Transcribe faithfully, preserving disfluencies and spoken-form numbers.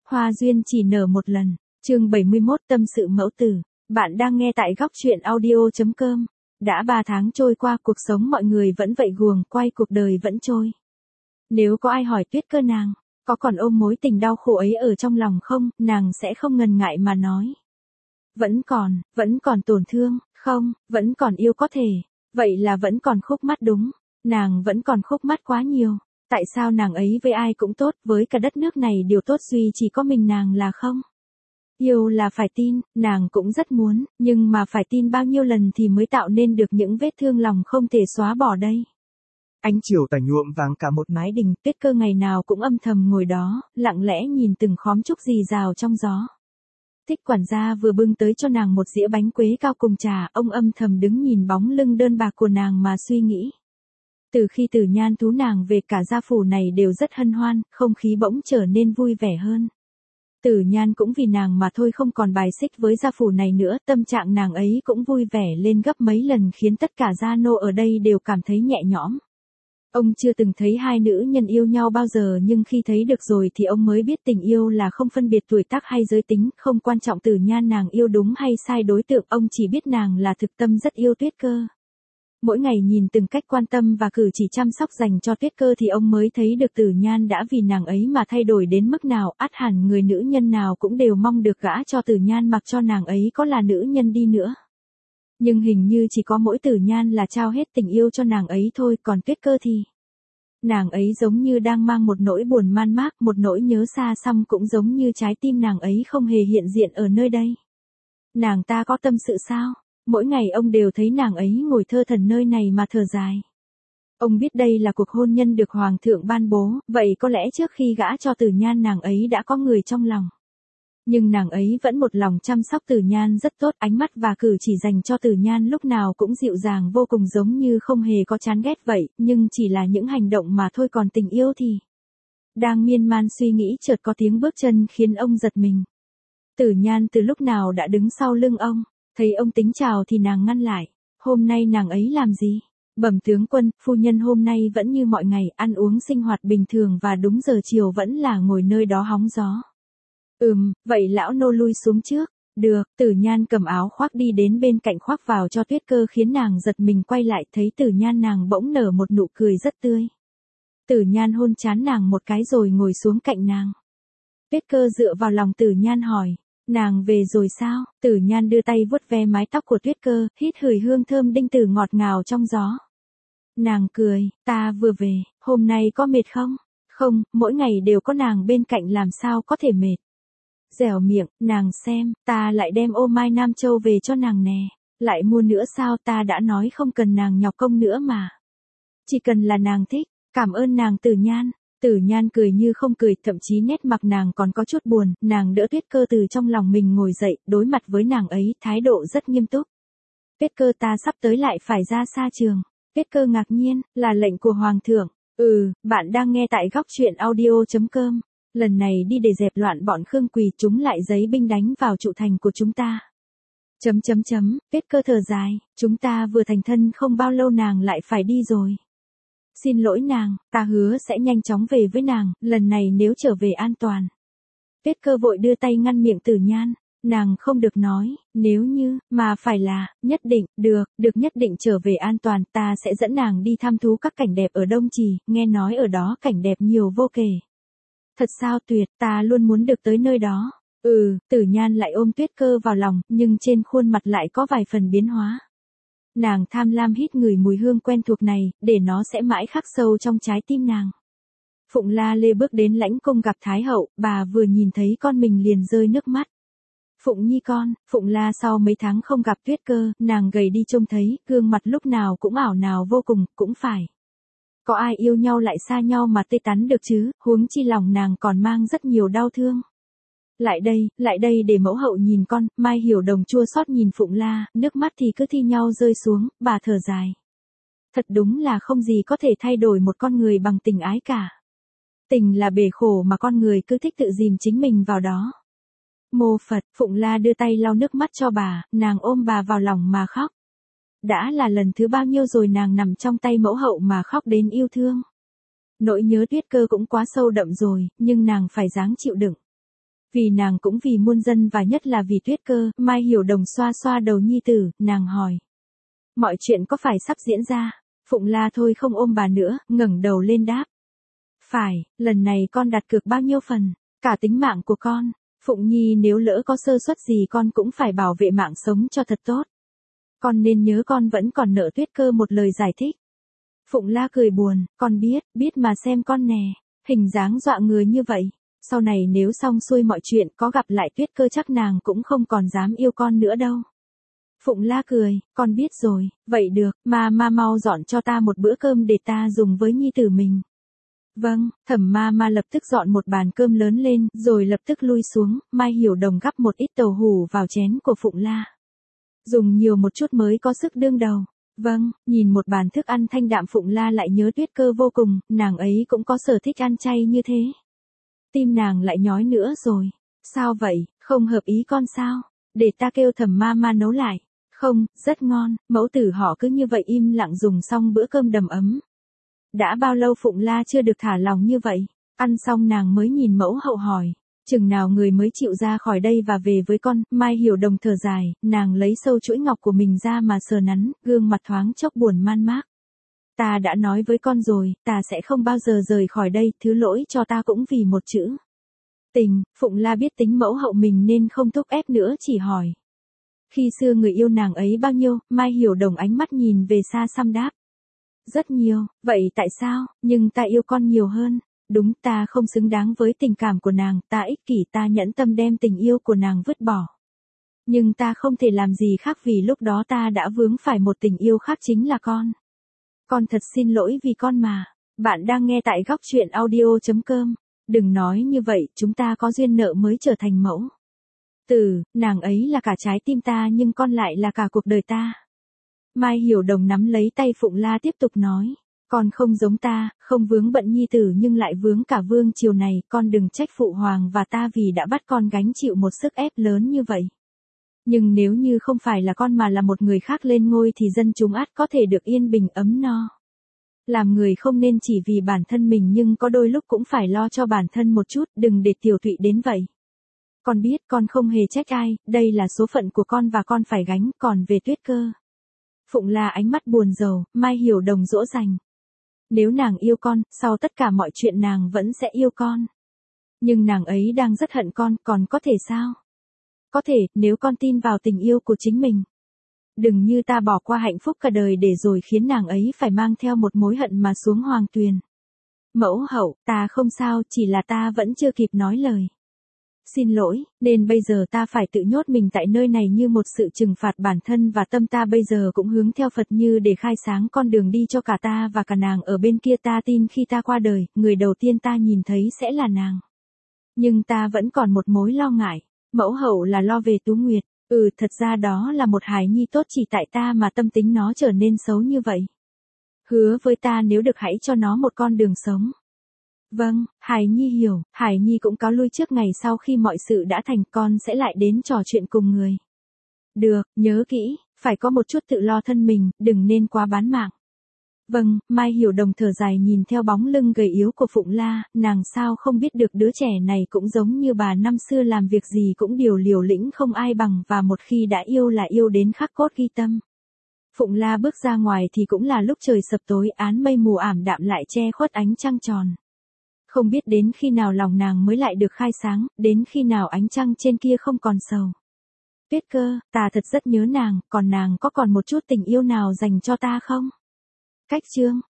Hoa duyên chỉ nở một lần. Chương bảy mươi mốt tâm sự mẫu tử. Bạn đang nghe tại góc truyện audio chấm com. Đã ba tháng trôi qua, cuộc sống mọi người vẫn vậy guồng quay, cuộc đời vẫn trôi. Nếu có ai hỏi Tuyết Cơ nàng, có còn ôm mối tình đau khổ ấy ở trong lòng không, nàng sẽ không ngần ngại mà nói. Vẫn còn, vẫn còn tổn thương, không, vẫn còn yêu có thể. Vậy là vẫn còn khúc mắc đúng. Nàng vẫn còn khúc mắc quá nhiều. Tại sao nàng ấy với ai cũng tốt, với cả đất nước này điều tốt duy chỉ có mình nàng là không? Yêu là phải tin, nàng cũng rất muốn, nhưng mà phải tin bao nhiêu lần thì mới tạo nên được những vết thương lòng không thể xóa bỏ đây. Ánh chiều tà nhuộm vàng cả một mái đình. Tuyết Cơ ngày nào cũng âm thầm ngồi đó, lặng lẽ nhìn từng khóm trúc rì rào trong gió. Thích quản gia vừa bưng tới cho nàng một dĩa bánh quế cao cùng trà, ông âm thầm đứng nhìn bóng lưng đơn bạc của nàng mà suy nghĩ. Từ khi Tử Nhan thú nàng về, cả gia phủ này đều rất hân hoan, không khí bỗng trở nên vui vẻ hơn. Tử Nhan cũng vì nàng mà thôi không còn bài xích với gia phủ này nữa, tâm trạng nàng ấy cũng vui vẻ lên gấp mấy lần, khiến tất cả gia nô ở đây đều cảm thấy nhẹ nhõm. Ông chưa từng thấy hai nữ nhân yêu nhau bao giờ, nhưng khi thấy được rồi thì ông mới biết tình yêu là không phân biệt tuổi tác hay giới tính, không quan trọng Tử Nhan nàng yêu đúng hay sai đối tượng, ông chỉ biết nàng là thực tâm rất yêu Tuyết Cơ. Mỗi ngày nhìn từng cách quan tâm và cử chỉ chăm sóc dành cho Tuyết Cơ thì ông mới thấy được Tử Nhan đã vì nàng ấy mà thay đổi đến mức nào, ắt hẳn người nữ nhân nào cũng đều mong được gả cho Tử Nhan mặc cho nàng ấy có là nữ nhân đi nữa. Nhưng hình như chỉ có mỗi Tử Nhan là trao hết tình yêu cho nàng ấy thôi, còn Tuyết Cơ thì... Nàng ấy giống như đang mang một nỗi buồn man mác, một nỗi nhớ xa xăm, cũng giống như trái tim nàng ấy không hề hiện diện ở nơi đây. Nàng ta có tâm sự sao? Mỗi ngày ông đều thấy nàng ấy ngồi thơ thẩn nơi này mà thở dài. Ông biết đây là cuộc hôn nhân được Hoàng thượng ban bố, vậy có lẽ trước khi gả cho Tử Nhan nàng ấy đã có người trong lòng. Nhưng nàng ấy vẫn một lòng chăm sóc Tử Nhan rất tốt, ánh mắt và cử chỉ dành cho Tử Nhan lúc nào cũng dịu dàng vô cùng, giống như không hề có chán ghét vậy, nhưng chỉ là những hành động mà thôi, còn tình yêu thì... Đang miên man suy nghĩ, chợt có tiếng bước chân khiến ông giật mình. Tử Nhan từ lúc nào đã đứng sau lưng ông. Thấy ông tính chào thì nàng ngăn lại. Hôm nay nàng ấy làm gì? Bẩm tướng quân, phu nhân hôm nay vẫn như mọi ngày, ăn uống sinh hoạt bình thường và đúng giờ chiều vẫn là ngồi nơi đó hóng gió. Ừm, vậy lão nô lui xuống trước. Được, Tử Nhan cầm áo khoác đi đến bên cạnh khoác vào cho Tuyết Cơ, khiến nàng giật mình quay lại, thấy Tử Nhan nàng bỗng nở một nụ cười rất tươi. Tử Nhan hôn trán nàng một cái rồi ngồi xuống cạnh nàng. Tuyết Cơ dựa vào lòng Tử Nhan hỏi. Nàng về rồi sao? Tử Nhan đưa tay vuốt ve mái tóc của Tuyết Cơ, hít hửi hương thơm đinh tử ngọt ngào trong gió. Nàng cười, ta vừa về, hôm nay có mệt không? Không, mỗi ngày đều có nàng bên cạnh làm sao có thể mệt. Dẻo miệng, nàng xem, ta lại đem ô mai Nam Châu về cho nàng nè. Lại mua nữa sao? Ta đã nói không cần nàng nhọc công nữa mà. Chỉ cần là nàng thích, cảm ơn nàng Tử Nhan. Tử Nhan cười như không cười, thậm chí nét mặt nàng còn có chút buồn, nàng đỡ Tuyết Cơ từ trong lòng mình ngồi dậy, đối mặt với nàng ấy, thái độ rất nghiêm túc. Tuyết Cơ, ta sắp tới lại phải ra xa trường. Tuyết Cơ ngạc nhiên, là lệnh của Hoàng thượng. Ừ, bạn đang nghe tại góc truyện audio chấm com. Lần này đi để dẹp loạn bọn Khương Quỳ, chúng lại giấy binh đánh vào trụ thành của chúng ta. Chấm chấm chấm, Tuyết Cơ thở dài, chúng ta vừa thành thân không bao lâu nàng lại phải đi rồi. Xin lỗi nàng, ta hứa sẽ nhanh chóng về với nàng, lần này nếu trở về an toàn. Tuyết Cơ vội đưa tay ngăn miệng Tử Nhan, nàng không được nói, nếu như, mà phải là, nhất định, được, được nhất định trở về an toàn, ta sẽ dẫn nàng đi thăm thú các cảnh đẹp ở Đông Trì, nghe nói ở đó cảnh đẹp nhiều vô kể. Thật sao? Tuyệt, ta luôn muốn được tới nơi đó. Ừ, Tử Nhan lại ôm Tuyết Cơ vào lòng, nhưng trên khuôn mặt lại có vài phần biến hóa. Nàng tham lam hít ngửi mùi hương quen thuộc này, để nó sẽ mãi khắc sâu trong trái tim nàng. Phụng La Lê bước đến lãnh cung gặp Thái hậu, bà vừa nhìn thấy con mình liền rơi nước mắt. Phụng Nhi con, Phụng La sau mấy tháng không gặp Tuyết Cơ, nàng gầy đi trông thấy, gương mặt lúc nào cũng ảo nào vô cùng, cũng phải. Có ai yêu nhau lại xa nhau mà tươi tắn được chứ, huống chi lòng nàng còn mang rất nhiều đau thương. Lại đây, lại đây để mẫu hậu nhìn con. Mai Hiểu Đồng chua xót nhìn Phụng La, nước mắt thì cứ thi nhau rơi xuống, bà thở dài. Thật đúng là không gì có thể thay đổi một con người bằng tình ái cả. Tình là bể khổ mà con người cứ thích tự dìm chính mình vào đó. Mô Phật, Phụng La đưa tay lau nước mắt cho bà, nàng ôm bà vào lòng mà khóc. Đã là lần thứ bao nhiêu rồi nàng nằm trong tay mẫu hậu mà khóc đến yêu thương. Nỗi nhớ Tuyết Cơ cũng quá sâu đậm rồi, nhưng nàng phải ráng chịu đựng. Vì nàng cũng vì muôn dân và nhất là vì Tuyết Cơ, Mai Hiểu Đồng xoa xoa đầu nhi tử, nàng hỏi. Mọi chuyện có phải sắp diễn ra? Phụng La thôi không ôm bà nữa, ngẩng đầu lên đáp. Phải, lần này con đặt cược bao nhiêu phần? Cả tính mạng của con. Phụng Nhi nếu lỡ có sơ suất gì con cũng phải bảo vệ mạng sống cho thật tốt. Con nên nhớ con vẫn còn nợ Tuyết Cơ một lời giải thích. Phụng La cười buồn, con biết, biết mà xem con nè, hình dáng dọa người như vậy. Sau này nếu xong xuôi mọi chuyện có gặp lại Tuyết Cơ chắc nàng cũng không còn dám yêu con nữa đâu. Phụng La cười, con biết rồi, vậy được, mà ma mau dọn cho ta một bữa cơm để ta dùng với nhi tử mình. Vâng, Thẩm ma ma lập tức dọn một bàn cơm lớn lên, rồi lập tức lui xuống, Mai Hiểu Đồng gắp một ít tàu hủ vào chén của Phụng La. Dùng nhiều một chút mới có sức đương đầu. Vâng, nhìn một bàn thức ăn thanh đạm Phụng La lại nhớ Tuyết Cơ vô cùng, nàng ấy cũng có sở thích ăn chay như thế. Tim nàng lại nhói nữa rồi. Sao vậy, không hợp ý con sao? Để ta kêu Thẩm ma ma nấu lại. Không, rất ngon, mẫu tử họ cứ như vậy im lặng dùng xong bữa cơm đầm ấm. Đã bao lâu Phụng La chưa được thả lòng như vậy? Ăn xong nàng mới nhìn mẫu hậu hỏi. Chừng nào người mới chịu ra khỏi đây và về với con? Mai Hiểu Đồng thở dài, nàng lấy sâu chuỗi ngọc của mình ra mà sờ nắn, gương mặt thoáng chốc buồn man mác. Ta đã nói với con rồi, ta sẽ không bao giờ rời khỏi đây, thứ lỗi cho ta cũng vì một chữ. Tình. Phụng La biết tính mẫu hậu mình nên không thúc ép nữa, chỉ hỏi. Khi xưa người yêu nàng ấy bao nhiêu? Mai Hiểu Đồng ánh mắt nhìn về xa xăm đáp. Rất nhiều, vậy tại sao? Nhưng ta yêu con nhiều hơn. Đúng, ta không xứng đáng với tình cảm của nàng, ta ích kỷ, ta nhẫn tâm đem tình yêu của nàng vứt bỏ. Nhưng ta không thể làm gì khác vì lúc đó ta đã vướng phải một tình yêu khác chính là con. Con thật xin lỗi vì con mà. Bạn đang nghe tại góc truyện audio chấm com. Đừng nói như vậy, chúng ta có duyên nợ mới trở thành mẫu. Từ, nàng ấy là cả trái tim ta nhưng con lại là cả cuộc đời ta. Mai Hiểu Đồng nắm lấy tay Phụng La tiếp tục nói. Con không giống ta, không vướng bận nhi tử nhưng lại vướng cả vương triều này, con đừng trách phụ hoàng và ta vì đã bắt con gánh chịu một sức ép lớn như vậy. Nhưng nếu như không phải là con mà là một người khác lên ngôi thì dân chúng ắt có thể được yên bình ấm no. Làm người không nên chỉ vì bản thân mình nhưng có đôi lúc cũng phải lo cho bản thân một chút, đừng để tiểu tụy đến vậy. Con biết con không hề trách ai, đây là số phận của con và con phải gánh, còn về Tuyết Cơ. Phụng La ánh mắt buồn rầu, Mai Hiểu Đồng dỗ dành. Nếu nàng yêu con, sau tất cả mọi chuyện nàng vẫn sẽ yêu con. Nhưng nàng ấy đang rất hận con, còn có thể sao? Có thể, nếu con tin vào tình yêu của chính mình. Đừng như ta bỏ qua hạnh phúc cả đời để rồi khiến nàng ấy phải mang theo một mối hận mà xuống hoàng tuyền. Mẫu hậu, ta không sao, chỉ là ta vẫn chưa kịp nói lời. Xin lỗi, nên bây giờ ta phải tự nhốt mình tại nơi này như một sự trừng phạt bản thân và tâm ta bây giờ cũng hướng theo Phật như để khai sáng con đường đi cho cả ta và cả nàng ở bên kia. Ta tin khi ta qua đời, người đầu tiên ta nhìn thấy sẽ là nàng. Nhưng ta vẫn còn một mối lo ngại, mẫu hậu là lo về Tú Nguyệt. Ừ, thật ra đó là một hài nhi tốt, chỉ tại ta mà tâm tính nó trở nên xấu như vậy. Hứa với ta nếu được hãy cho nó một con đường sống. Vâng, Hải Nhi hiểu, Hải Nhi cũng cáo lui trước ngày sau khi mọi sự đã thành, con sẽ lại đến trò chuyện cùng người. Được, nhớ kỹ, phải có một chút tự lo thân mình, đừng nên quá bán mạng. Vâng, Mai Hiểu Đồng thở dài nhìn theo bóng lưng gầy yếu của Phụng La, nàng sao không biết được đứa trẻ này cũng giống như bà năm xưa làm việc gì cũng điều liều lĩnh không ai bằng và một khi đã yêu là yêu đến khắc cốt ghi tâm. Phụng La bước ra ngoài thì cũng là lúc trời sập tối, áng mây mù ảm đạm lại che khuất ánh trăng tròn. Không biết đến khi nào lòng nàng mới lại được khai sáng, đến khi nào ánh trăng trên kia không còn sầu. Tuyết Cơ, ta thật rất nhớ nàng, còn nàng có còn một chút tình yêu nào dành cho ta không? Cách chương